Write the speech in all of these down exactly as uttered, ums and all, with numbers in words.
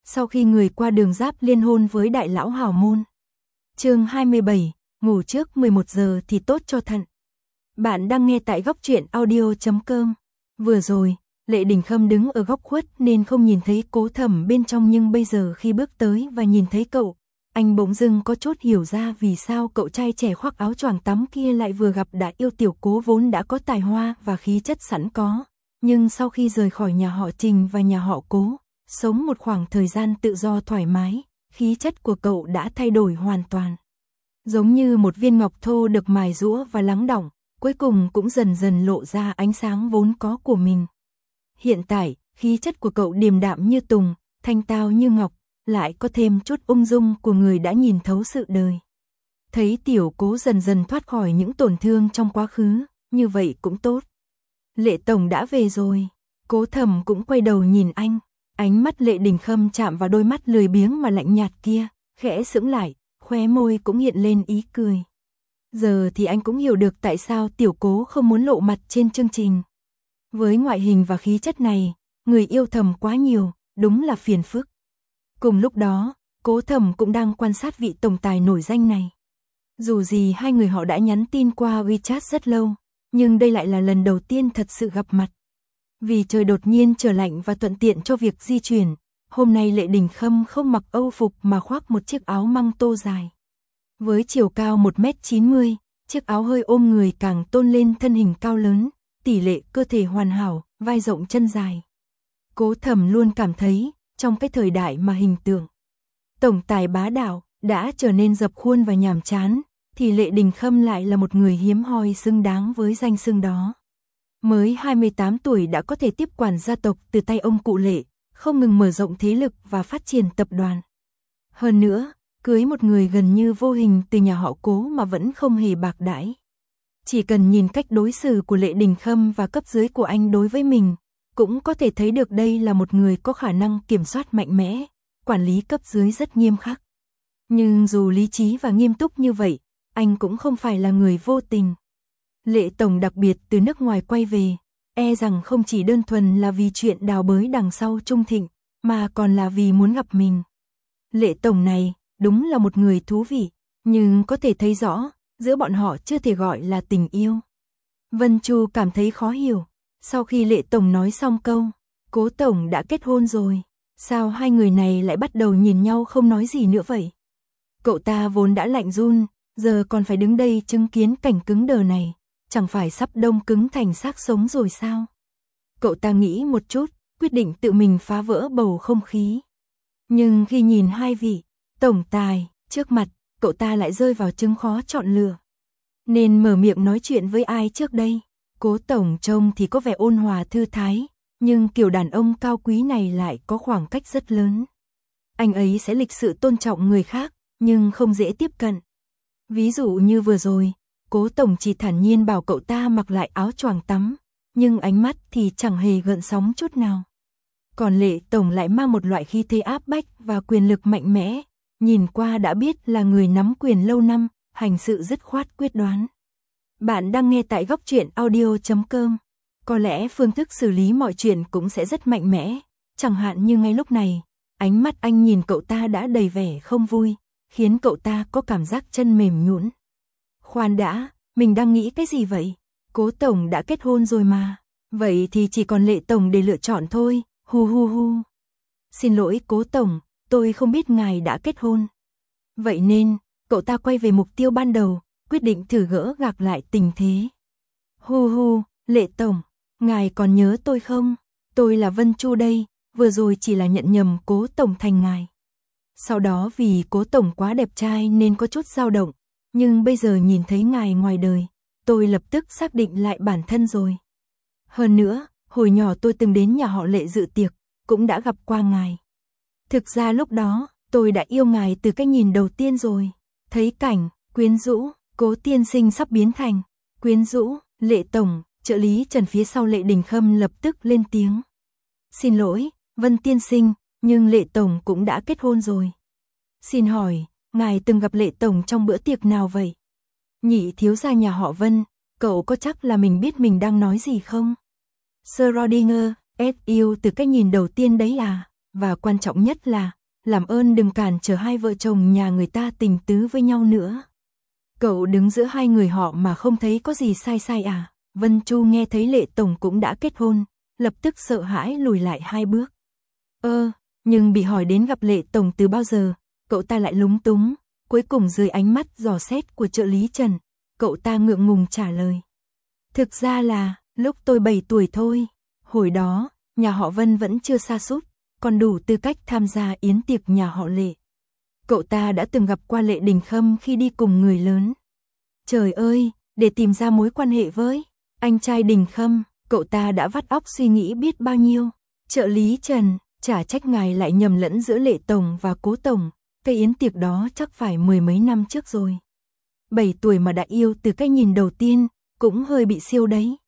sau khi người qua đường Giáp liên hôn với đại lão hào môn. Chương hai mươi bảy, ngủ trước mười một giờ thì tốt cho thận. Bạn đang nghe tại góc truyện audio chấm com. Vừa rồi, Lệ Đình Khâm đứng ở góc khuất nên không nhìn thấy Cố Thẩm bên trong, nhưng bây giờ khi bước tới và nhìn thấy cậu, anh bỗng dưng có chút hiểu ra vì sao cậu trai trẻ khoác áo choàng tắm kia lại vừa gặp đã yêu tiểu Cố vốn đã có tài hoa và khí chất sẵn có. Nhưng sau khi rời khỏi nhà họ Trình và nhà họ Cố, sống một khoảng thời gian tự do thoải mái, khí chất của cậu đã thay đổi hoàn toàn. Giống như một viên ngọc thô được mài giũa và lắng đọng, cuối cùng cũng dần dần lộ ra ánh sáng vốn có của mình. Hiện tại, khí chất của cậu điềm đạm như tùng, thanh tao như ngọc, lại có thêm chút ung dung của người đã nhìn thấu sự đời. Thấy tiểu Cố dần dần thoát khỏi những tổn thương trong quá khứ, như vậy cũng tốt. Lệ tổng đã về rồi. Cố Thẩm cũng quay đầu nhìn anh, ánh mắt Lệ Đình Khâm chạm vào đôi mắt lười biếng mà lạnh nhạt kia, khẽ sững lại, khóe môi cũng hiện lên ý cười. Giờ thì anh cũng hiểu được tại sao tiểu Cố không muốn lộ mặt trên chương trình. Với ngoại hình và khí chất này, người yêu thầm quá nhiều, đúng là phiền phức. Cùng lúc đó, Cố Thẩm cũng đang quan sát vị tổng tài nổi danh này. Dù gì hai người họ đã nhắn tin qua WeChat rất lâu, nhưng đây lại là lần đầu tiên thật sự gặp mặt. Vì trời đột nhiên trở lạnh và thuận tiện cho việc di chuyển, hôm nay Lệ Đình Khâm không mặc âu phục mà khoác một chiếc áo măng tô dài. Với chiều cao một mét chín mươi, chiếc áo hơi ôm người càng tôn lên thân hình cao lớn, tỷ lệ cơ thể hoàn hảo, vai rộng chân dài. Cố Thẩm luôn cảm thấy, trong cái thời đại mà hình tượng tổng tài bá đạo đã trở nên dập khuôn và nhàm chán, thì Lệ Đình Khâm lại là một người hiếm hoi xứng đáng với danh xưng đó. Mới hai mươi tám tuổi đã có thể tiếp quản gia tộc từ tay ông cụ Lệ, không ngừng mở rộng thế lực và phát triển tập đoàn. Hơn nữa, cưới một người gần như vô hình từ nhà họ Cố mà vẫn không hề bạc đãi. Chỉ cần nhìn cách đối xử của Lệ Đình Khâm và cấp dưới của anh đối với mình, cũng có thể thấy được đây là một người có khả năng kiểm soát mạnh mẽ, quản lý cấp dưới rất nghiêm khắc. Nhưng dù lý trí và nghiêm túc như vậy, anh cũng không phải là người vô tình. Lệ tổng đặc biệt từ nước ngoài quay về, e rằng không chỉ đơn thuần là vì chuyện đào bới đằng sau Trung Thịnh, mà còn là vì muốn gặp mình. Lệ tổng này, đúng là một người thú vị, nhưng có thể thấy rõ, giữa bọn họ chưa thể gọi là tình yêu. Vân Chu cảm thấy khó hiểu, sau khi Lệ tổng nói xong câu, Cố tổng đã kết hôn rồi, sao hai người này lại bắt đầu nhìn nhau không nói gì nữa vậy? Cậu ta vốn đã lạnh run, giờ còn phải đứng đây chứng kiến cảnh cứng đờ này, chẳng phải sắp đông cứng thành xác sống rồi sao? Cậu ta nghĩ một chút, quyết định tự mình phá vỡ bầu không khí. Nhưng khi nhìn hai vị tổng tài trước mặt, cậu ta lại rơi vào chứng khó chọn lựa. Nên mở miệng nói chuyện với ai trước đây? Cố tổng trông thì có vẻ ôn hòa thư thái, nhưng kiểu đàn ông cao quý này lại có khoảng cách rất lớn. Anh ấy sẽ lịch sự tôn trọng người khác, nhưng không dễ tiếp cận. Ví dụ như vừa rồi, Cố tổng chỉ thản nhiên bảo cậu ta mặc lại áo choàng tắm, nhưng ánh mắt thì chẳng hề gợn sóng chút nào. Còn Lệ tổng lại mang một loại khí thế áp bách và quyền lực mạnh mẽ, nhìn qua đã biết là người nắm quyền lâu năm, hành sự dứt khoát quyết đoán. Bạn đang nghe tại góc truyện audio chấm com. Có lẽ phương thức xử lý mọi chuyện cũng sẽ rất mạnh mẽ, chẳng hạn như ngay lúc này, ánh mắt anh nhìn cậu ta đã đầy vẻ không vui, khiến cậu ta có cảm giác chân mềm nhũn. Khoan đã, mình đang nghĩ cái gì vậy? Cố tổng đã kết hôn rồi mà, vậy thì chỉ còn Lệ tổng để lựa chọn thôi, hu hu hu. Xin lỗi Cố tổng, tôi không biết ngài đã kết hôn. Vậy nên, cậu ta quay về mục tiêu ban đầu, quyết định thử gỡ gạc lại tình thế. Hu hu, Lệ tổng, ngài còn nhớ tôi không? Tôi là Vân Chu đây, vừa rồi chỉ là nhận nhầm Cố tổng thành ngài. Sau đó vì Cố tổng quá đẹp trai nên có chút dao động, nhưng bây giờ nhìn thấy ngài ngoài đời, tôi lập tức xác định lại bản thân rồi. Hơn nữa, hồi nhỏ tôi từng đến nhà họ Lệ dự tiệc, cũng đã gặp qua ngài. Thực ra lúc đó, tôi đã yêu ngài từ cái nhìn đầu tiên rồi. Thấy cảnh, quyến rũ, Cố tiên sinh sắp biến thành quyến rũ, Lệ tổng, trợ lý Trần phía sau Lệ Đình Khâm lập tức lên tiếng. Xin lỗi, Vân tiên sinh, nhưng Lệ tổng cũng đã kết hôn rồi. Xin hỏi, ngài từng gặp Lệ tổng trong bữa tiệc nào vậy? Nhị thiếu gia nhà họ Vân, cậu có chắc là mình biết mình đang nói gì không? Schrödinger, ét yêu từ cái nhìn đầu tiên đấy à? và quan trọng nhất là, làm ơn đừng cản trở hai vợ chồng nhà người ta tình tứ với nhau nữa. Cậu đứng giữa hai người họ mà không thấy có gì sai sai à? Vân Chu nghe thấy Lệ Tổng cũng đã kết hôn, lập tức sợ hãi lùi lại hai bước. Ơ, nhưng bị hỏi đến gặp Lệ Tổng từ bao giờ, cậu ta lại lúng túng, cuối cùng dưới ánh mắt dò xét của trợ lý Trần, cậu ta ngượng ngùng trả lời. Thực ra là, lúc tôi bảy tuổi thôi, hồi đó, nhà họ Vân vẫn chưa sa sút, còn đủ tư cách tham gia yến tiệc nhà họ Lệ. Cậu ta đã từng gặp qua Lệ Đình Khâm khi đi cùng người lớn. Trời ơi, để tìm ra mối quan hệ với anh trai Đình Khâm, cậu ta đã vắt óc suy nghĩ biết bao nhiêu. Trợ lý Trần, chả trách ngài lại nhầm lẫn giữa Lệ Tổng và Cố Tổng, cái yến tiệc đó chắc phải mười mấy năm trước rồi. Bảy tuổi mà đã yêu từ cái nhìn đầu tiên, cũng hơi bị siêu đấy.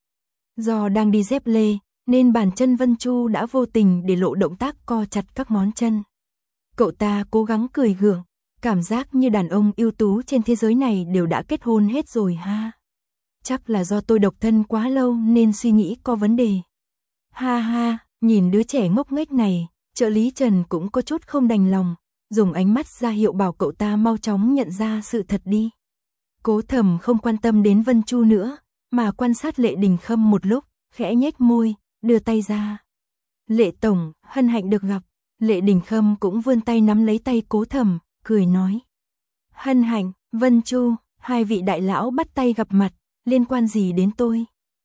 Do đang đi dép lê, nên bàn chân Vân Chu đã vô tình để lộ động tác co chặt các ngón chân. Cậu ta cố gắng cười gượng, cảm giác như đàn ông ưu tú trên thế giới này đều đã kết hôn hết rồi ha. Chắc là do tôi độc thân quá lâu nên suy nghĩ có vấn đề. Ha ha, nhìn đứa trẻ ngốc nghếch này, trợ lý Trần cũng có chút không đành lòng, dùng ánh mắt ra hiệu bảo cậu ta mau chóng nhận ra sự thật đi. Cố Thầm không quan tâm đến Vân Chu nữa, mà quan sát Lệ Đình Khâm một lúc, khẽ nhếch môi, đưa tay ra. Lệ Tổng, hân hạnh được gặp. Lệ Đình Khâm cũng vươn tay nắm lấy tay Cố Thầm, cười nói. Hân hạnh, Vân Chu, hai vị đại lão bắt tay gặp mặt, liên quan gì đến tôi?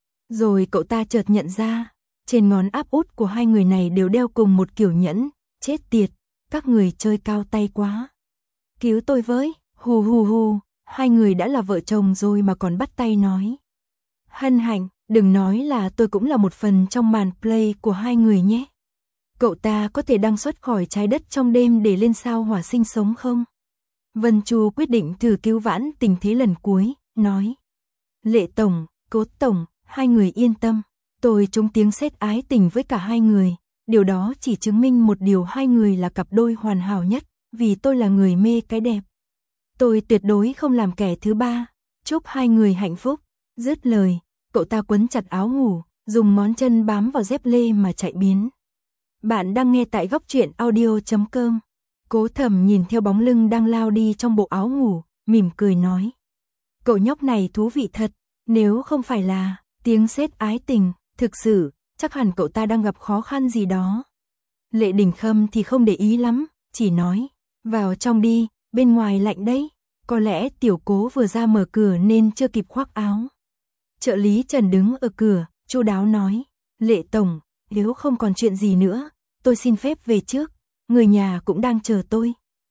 Rồi cậu ta chợt nhận ra, trên ngón áp út của hai người này đều đeo cùng một kiểu nhẫn, chết tiệt, các người chơi cao tay quá. Cứu tôi với, hù hù hù, hai người đã là vợ chồng rồi mà còn bắt tay nói. Hân hạnh, đừng nói là tôi cũng là một phần trong màn play của hai người nhé. Cậu ta có thể đăng xuất khỏi trái đất trong đêm để lên sao hỏa sinh sống không? Vân Chu quyết định thử cứu vãn tình thế lần cuối, nói. Lệ Tổng, Cố Tổng, hai người yên tâm, tôi trúng tiếng sét ái tình với cả hai người, điều đó chỉ chứng minh một điều hai người là cặp đôi hoàn hảo nhất, vì tôi là người mê cái đẹp. Tôi tuyệt đối không làm kẻ thứ ba, chúc hai người hạnh phúc. Dứt lời, cậu ta quấn chặt áo ngủ, dùng ngón chân bám vào dép lê mà chạy biến. Bạn đang nghe tại góc truyện audio chấm com. Cố Thầm nhìn theo bóng lưng đang lao đi trong bộ áo ngủ, mỉm cười nói. Cậu nhóc này thú vị thật, nếu không phải là tiếng sét ái tình, thực sự, chắc hẳn cậu ta đang gặp khó khăn gì đó. Lệ Đình Khâm thì không để ý lắm, chỉ nói, vào trong đi, bên ngoài lạnh đấy, có lẽ tiểu Cố vừa ra mở cửa nên chưa kịp khoác áo. Trợ lý Trần đứng ở cửa, chu đáo nói, Lệ Tổng, nếu không còn chuyện gì nữa, tôi xin phép về trước, người nhà cũng đang chờ tôi.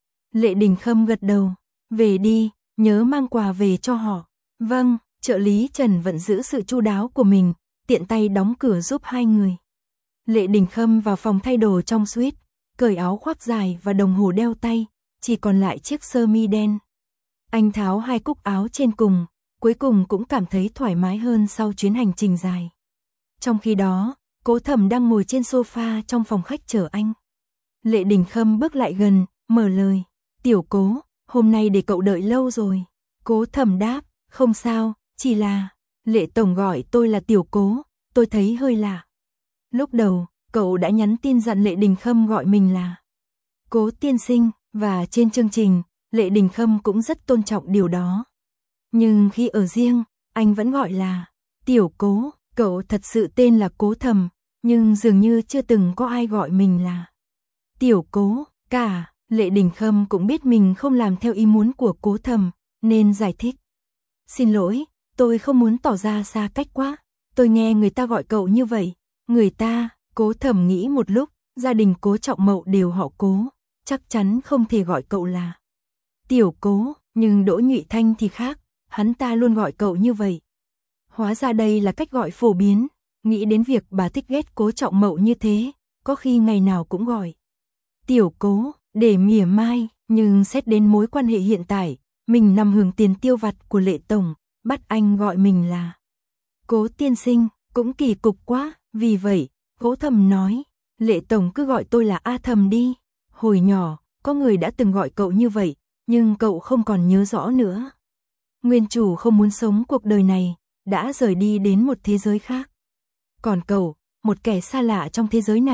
Lệ Đình Khâm gật đầu, về đi, nhớ mang quà về cho họ. Vâng, trợ lý Trần vẫn giữ sự chu đáo của mình, tiện tay đóng cửa giúp hai người. Lệ Đình Khâm vào phòng thay đồ trong suite, cởi áo khoác dài và đồng hồ đeo tay, chỉ còn lại chiếc sơ mi đen. Anh tháo hai cúc áo trên cùng, cuối cùng cũng cảm thấy thoải mái hơn sau chuyến hành trình dài. Trong khi đó, Cố Thầm đang ngồi trên sofa trong phòng khách chờ anh. Lệ Đình Khâm bước lại gần, mở lời. Tiểu Cố, hôm nay để cậu đợi lâu rồi. Cố Thầm đáp, không sao, chỉ là... Lệ Tổng gọi tôi là Tiểu Cố, tôi thấy hơi lạ. Lúc đầu, cậu đã nhắn tin dặn Lệ Đình Khâm gọi mình là Cố tiên sinh, và trên chương trình, Lệ Đình Khâm cũng rất tôn trọng điều đó. Nhưng khi ở riêng, anh vẫn gọi là Tiểu Cố. Cậu thật sự tên là Cố Thầm, nhưng dường như chưa từng có ai gọi mình là Tiểu Cố cả. Lệ Đình Khâm cũng biết mình không làm theo ý muốn của Cố Thầm, nên giải thích. Xin lỗi, tôi không muốn tỏ ra xa cách quá. Tôi nghe người ta gọi cậu như vậy. Người ta, Cố Thầm nghĩ một lúc, gia đình Cố Trọng Mậu đều họ Cố, chắc chắn không thể gọi cậu là Tiểu Cố, nhưng Đỗ Nhụy Thanh thì khác, hắn ta luôn gọi cậu như vậy. Hóa ra đây là cách gọi phổ biến, nghĩ đến việc bà thích ghét Cố Trọng Mậu như thế, có khi ngày nào cũng gọi Tiểu Cố, để mỉa mai, nhưng xét đến mối quan hệ hiện tại, mình nằm hưởng tiền tiêu vặt của Lệ Tổng, bắt anh gọi mình là Cố tiên sinh, cũng kỳ cục quá, vì vậy, Cố Thầm nói, Lệ Tổng cứ gọi tôi là A Thầm đi. Hồi nhỏ, có người đã từng gọi cậu như vậy, nhưng cậu không còn nhớ rõ nữa. Nguyên chủ không muốn sống cuộc đời này, đã rời đi đến một thế giới khác. Còn cậu, một kẻ xa lạ trong thế giới này,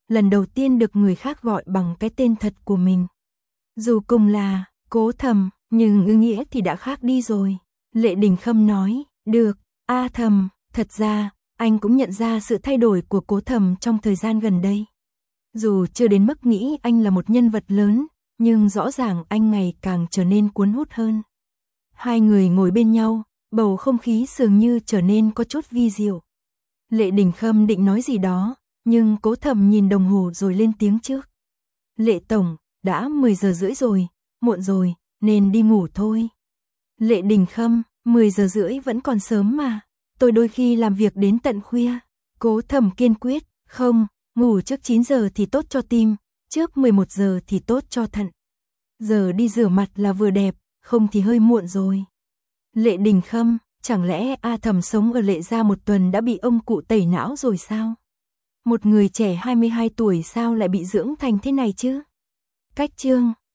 lần đầu tiên được người khác gọi bằng cái tên thật của mình. Dù cùng là Cố Thầm, nhưng ý nghĩa thì đã khác đi rồi. Lệ Đình Khâm nói, được, A Thầm, thật ra, anh cũng nhận ra sự thay đổi của Cố Thầm trong thời gian gần đây. Dù chưa đến mức nghĩ anh là một nhân vật lớn, nhưng rõ ràng anh ngày càng trở nên cuốn hút hơn. Hai người ngồi bên nhau, bầu không khí dường như trở nên có chút vi diệu. Lệ Đình Khâm định nói gì đó, nhưng Cố Thầm nhìn đồng hồ rồi lên tiếng trước. Lệ Tổng, đã mười giờ rưỡi rồi, muộn rồi, nên đi ngủ thôi. Lệ Đình Khâm, mười giờ rưỡi vẫn còn sớm mà, tôi đôi khi làm việc đến tận khuya. Cố Thầm kiên quyết, không, ngủ trước chín giờ thì tốt cho tim, trước mười một giờ thì tốt cho thận. Giờ đi rửa mặt là vừa đẹp, không thì hơi muộn rồi. Lệ Đình Khâm, chẳng lẽ A Thầm sống ở Lệ gia một tuần đã bị ông cụ tẩy não rồi sao? Một người trẻ hai mươi hai tuổi sao lại bị dưỡng thành thế này chứ? Cách chương